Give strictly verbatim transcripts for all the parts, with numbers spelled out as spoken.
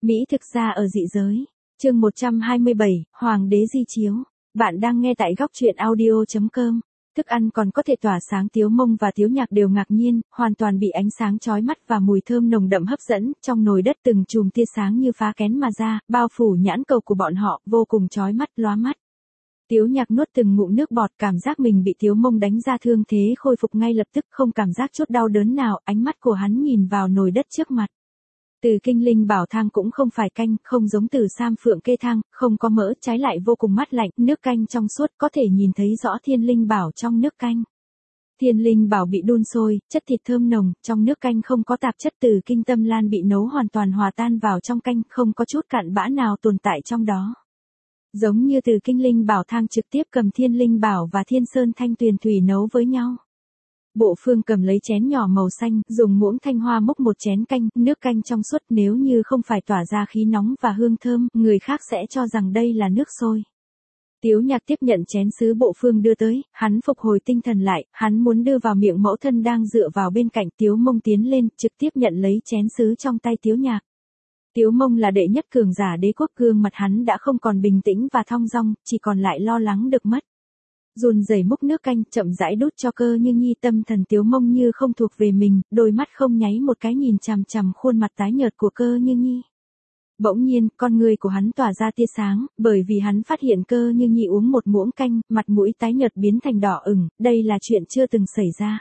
Mỹ thực ra ở dị giới. Chương một trăm hai mươi bảy, Hoàng đế di chiếu. Bạn đang nghe tại góc truyện audio chấm com. Thức ăn còn có thể tỏa sáng. Tiếu Mông và Tiếu Nhạc đều ngạc nhiên, hoàn toàn bị ánh sáng chói mắt và mùi thơm nồng đậm hấp dẫn, trong nồi đất từng chùm tia sáng như phá kén mà ra, bao phủ nhãn cầu của bọn họ, vô cùng chói mắt, lóa mắt. Tiếu Nhạc nuốt từng ngụm nước bọt, cảm giác mình bị Tiếu Mông đánh ra thương thế khôi phục ngay lập tức, không cảm giác chút đau đớn nào, ánh mắt của hắn nhìn vào nồi đất trước mặt. Từ Kinh Linh Bảo thang cũng không phải canh, không giống Từ Sam Phượng Kê thang, không có mỡ, trái lại vô cùng mát lạnh, nước canh trong suốt, có thể nhìn thấy rõ Thiên Linh Bảo trong nước canh. Thiên Linh Bảo bị đun sôi, chất thịt thơm nồng, trong nước canh không có tạp chất. Từ Kinh Tâm Lan bị nấu hoàn toàn hòa tan vào trong canh, không có chút cặn bã nào tồn tại trong đó. Giống như Từ Kinh Linh Bảo thang trực tiếp cầm Thiên Linh Bảo và Thiên Sơn Thanh Tuyền Thủy nấu với nhau. Bộ Phương cầm lấy chén nhỏ màu xanh, dùng muỗng thanh hoa múc một chén canh, nước canh trong suốt, nếu như không phải tỏa ra khí nóng và hương thơm, người khác sẽ cho rằng đây là nước sôi. Tiếu Nhạc tiếp nhận chén sứ Bộ Phương đưa tới, hắn phục hồi tinh thần lại, hắn muốn đưa vào miệng mẫu thân đang dựa vào bên cạnh. Tiếu Mông tiến lên, trực tiếp nhận lấy chén sứ trong tay Tiếu Nhạc. Tiếu Mông là đệ nhất cường giả đế quốc, gương mặt hắn đã không còn bình tĩnh và thong dong, chỉ còn lại lo lắng được mất. Run rẩy múc nước canh, chậm rãi đút cho Cơ Như Nhi. Tâm thần Tiếu Mông như không thuộc về mình, đôi mắt không nháy một cái nhìn chằm chằm khuôn mặt tái nhợt của Cơ Như Nhi. Bỗng nhiên, con người của hắn tỏa ra tia sáng, bởi vì hắn phát hiện Cơ Như Nhi uống một muỗng canh, mặt mũi tái nhợt biến thành đỏ ửng, đây là chuyện chưa từng xảy ra.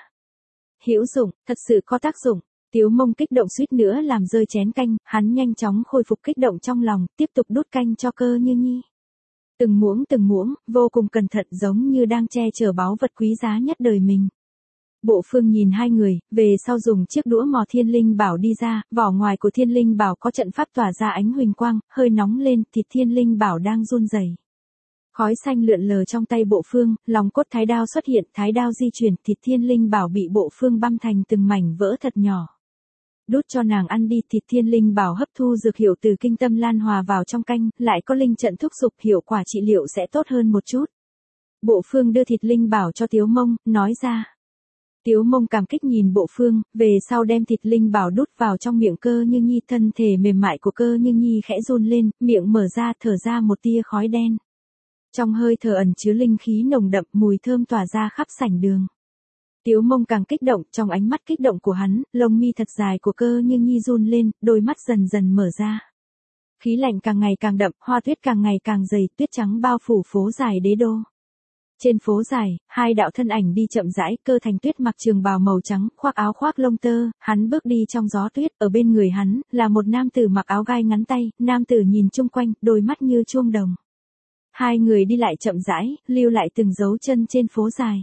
Hữu dụng, thật sự có tác dụng. Tiếu Mông kích động suýt nữa làm rơi chén canh, hắn nhanh chóng khôi phục kích động trong lòng, tiếp tục đút canh cho Cơ Như Nhi. Từng muỗng từng muỗng, vô cùng cẩn thận, giống như đang che chở báu vật quý giá nhất đời mình. Bộ Phương nhìn hai người, về sau dùng chiếc đũa mò Thiên Linh Bảo đi ra, vỏ ngoài của Thiên Linh Bảo có trận pháp tỏa ra ánh huỳnh quang, hơi nóng lên, thịt Thiên Linh Bảo đang run rẩy. Khói xanh lượn lờ trong tay Bộ Phương, lòng cốt thái đao xuất hiện, thái đao di chuyển, thịt Thiên Linh Bảo bị Bộ Phương băm thành từng mảnh vỡ thật nhỏ. Đút cho nàng ăn đi. Thịt Thiên Linh Bảo hấp thu dược hiệu từ Kinh Tâm Lan hòa vào trong canh, lại có linh trận thúc giục, hiệu quả trị liệu sẽ tốt hơn một chút. Bộ Phương đưa thịt Linh Bảo cho Tiếu Mông, nói ra. Tiếu Mông cảm kích nhìn Bộ Phương, về sau đem thịt Linh Bảo đút vào trong miệng Cơ Như Nhi. Thân thể mềm mại của Cơ Như Nhi khẽ run lên, miệng mở ra, thở ra một tia khói đen. Trong hơi thở ẩn chứa linh khí nồng đậm, mùi thơm tỏa ra khắp sảnh đường. Tiếu Mông càng kích động, trong ánh mắt kích động của hắn, lông mi thật dài của Cơ Như Nhi run lên, đôi mắt dần dần mở ra. Khí lạnh càng ngày càng đậm, hoa tuyết càng ngày càng dày, tuyết trắng bao phủ phố dài đế đô. Trên phố dài, hai đạo thân ảnh đi chậm rãi. Cơ Thành Tuyết mặc trường bào màu trắng, khoác áo khoác lông tơ, hắn bước đi trong gió tuyết, ở bên người hắn là một nam tử mặc áo gai ngắn tay, nam tử nhìn chung quanh, đôi mắt như chuông đồng. Hai người đi lại chậm rãi, lưu lại từng dấu chân trên phố dài.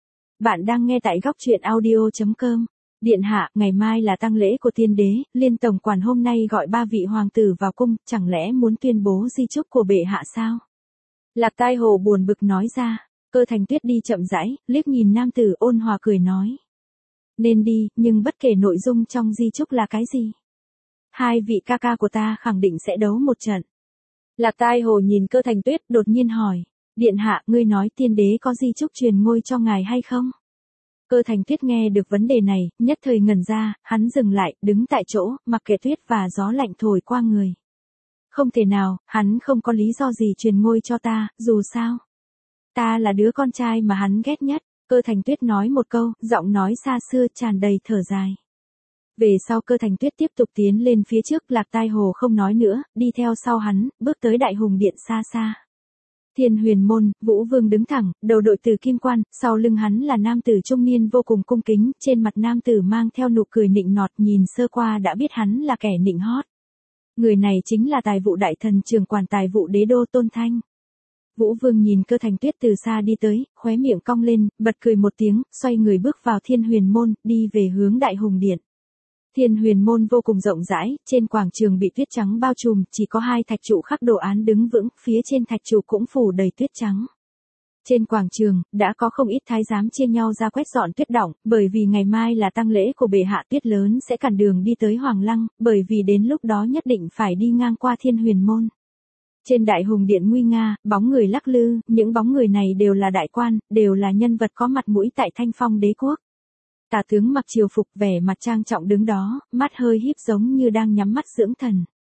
Bạn đang nghe tại góc truyện audio chấm com. Điện hạ, ngày mai là tang lễ của tiên đế, Liên tổng quản hôm nay gọi ba vị hoàng tử vào cung, chẳng lẽ muốn tuyên bố di chúc của bệ hạ sao? Lạc Tai Hồ buồn bực nói ra. Cơ Thành Tuyết đi chậm rãi, liếc nhìn nam tử, ôn hòa cười nói. Nên đi, nhưng bất kể nội dung trong di chúc là cái gì. Hai vị ca ca của ta khẳng định sẽ đấu một trận. Lạc Tai Hồ nhìn Cơ Thành Tuyết, đột nhiên hỏi. Điện hạ, ngươi nói tiên đế có di chúc truyền ngôi cho ngài hay không? Cơ Thành Tuyết nghe được vấn đề này, nhất thời ngẩn ra, hắn dừng lại, đứng tại chỗ, mặc kệ tuyết và gió lạnh thổi qua người. Không thể nào, hắn không có lý do gì truyền ngôi cho ta, dù sao. Ta là đứa con trai mà hắn ghét nhất. Cơ Thành Tuyết nói một câu, giọng nói xa xưa tràn đầy thở dài. Về sau Cơ Thành Tuyết tiếp tục tiến lên phía trước, Lạc Tai Hồ không nói nữa, đi theo sau hắn, bước tới Đại Hùng Điện xa xa. Thiên Huyền Môn, Vũ Vương đứng thẳng, đầu đội từ kim quan, sau lưng hắn là nam tử trung niên vô cùng cung kính, trên mặt nam tử mang theo nụ cười nịnh nọt, nhìn sơ qua đã biết hắn là kẻ nịnh hót. Người này chính là Tài vụ đại thần trưởng quản Tài vụ đế đô Tôn Thanh. Vũ Vương nhìn Cơ Thành Tuyết từ xa đi tới, khóe miệng cong lên, bật cười một tiếng, xoay người bước vào Thiên Huyền Môn, đi về hướng Đại Hùng Điện. Thiên Huyền Môn vô cùng rộng rãi, trên quảng trường bị tuyết trắng bao trùm, chỉ có hai thạch trụ khắc đồ án đứng vững, phía trên thạch trụ cũng phủ đầy tuyết trắng. Trên quảng trường, đã có không ít thái giám chia nhau ra quét dọn tuyết đọng, bởi vì ngày mai là tang lễ của bệ hạ, tuyết lớn sẽ cản đường đi tới Hoàng Lăng, bởi vì đến lúc đó nhất định phải đi ngang qua Thiên Huyền Môn. Trên Đại Hùng Điện nguy nga, bóng người lắc lư, những bóng người này đều là đại quan, đều là nhân vật có mặt mũi tại Thanh Phong đế quốc. Tả tướng mặc triều phục, vẻ mặt trang trọng đứng đó, mắt hơi híp giống như đang nhắm mắt dưỡng thần.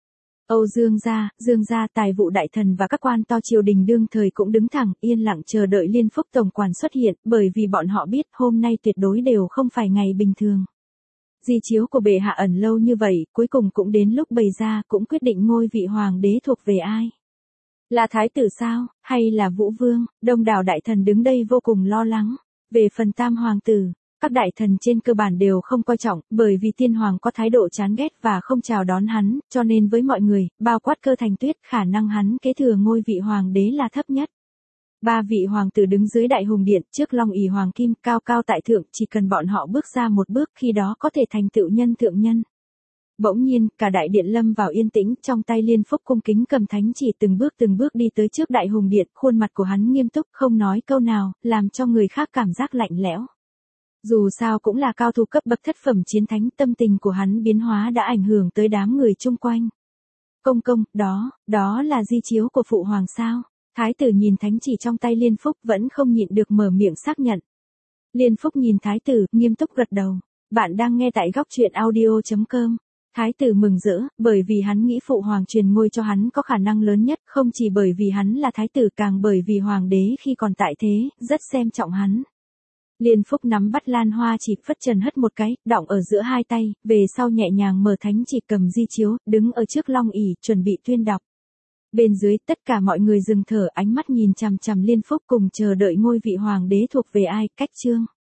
Âu Dương gia, Dương gia tài vụ đại thần và các quan to triều đình đương thời cũng đứng thẳng, yên lặng chờ đợi Liên Phúc tổng quản xuất hiện, bởi vì bọn họ biết hôm nay tuyệt đối đều không phải ngày bình thường. Di chiếu của bệ hạ ẩn lâu như vậy, cuối cùng cũng đến lúc bày ra, cũng quyết định ngôi vị hoàng đế thuộc về ai. Là thái tử sao, hay là Vũ Vương? Đông đảo đại thần đứng đây vô cùng lo lắng. Về phần tam hoàng tử, các đại thần trên cơ bản đều không coi trọng, bởi vì tiên hoàng có thái độ chán ghét và không chào đón hắn, cho nên với mọi người, bao quát Cơ Thành Tuyết, khả năng hắn kế thừa ngôi vị hoàng đế là thấp nhất. Ba vị hoàng tử đứng dưới đại hùng điện, trước long ỷ hoàng kim, cao cao tại thượng, chỉ cần bọn họ bước ra một bước, khi đó có thể thành tựu nhân thượng nhân. Bỗng nhiên, cả đại điện lâm vào yên tĩnh, trong tay Liên Phúc cung kính cầm thánh chỉ từng bước từng bước đi tới trước đại hùng điện, khuôn mặt của hắn nghiêm túc, không nói câu nào, làm cho người khác cảm giác lạnh lẽo. Dù sao cũng là cao thủ cấp bậc thất phẩm chiến thánh, tâm tình của hắn biến hóa đã ảnh hưởng tới đám người chung quanh. Công công, đó, đó là di chiếu của phụ hoàng sao? Thái tử nhìn thánh chỉ trong tay Liên Phúc vẫn không nhịn được mở miệng xác nhận. Liên Phúc nhìn thái tử, nghiêm túc gật đầu. Bạn đang nghe tại góc truyện audio chấm com. Thái tử mừng rỡ, bởi vì hắn nghĩ phụ hoàng truyền ngôi cho hắn có khả năng lớn nhất, không chỉ bởi vì hắn là thái tử càng bởi vì hoàng đế khi còn tại thế, rất xem trọng hắn. Liên Phúc nắm bắt lan hoa chỉ phất trần hất một cái, đọng ở giữa hai tay, về sau nhẹ nhàng mở thánh chỉ cầm di chiếu, đứng ở trước long ỷ chuẩn bị tuyên đọc. Bên dưới tất cả mọi người dừng thở, ánh mắt nhìn chằm chằm Liên Phúc cùng chờ đợi ngôi vị hoàng đế thuộc về ai. Cách chương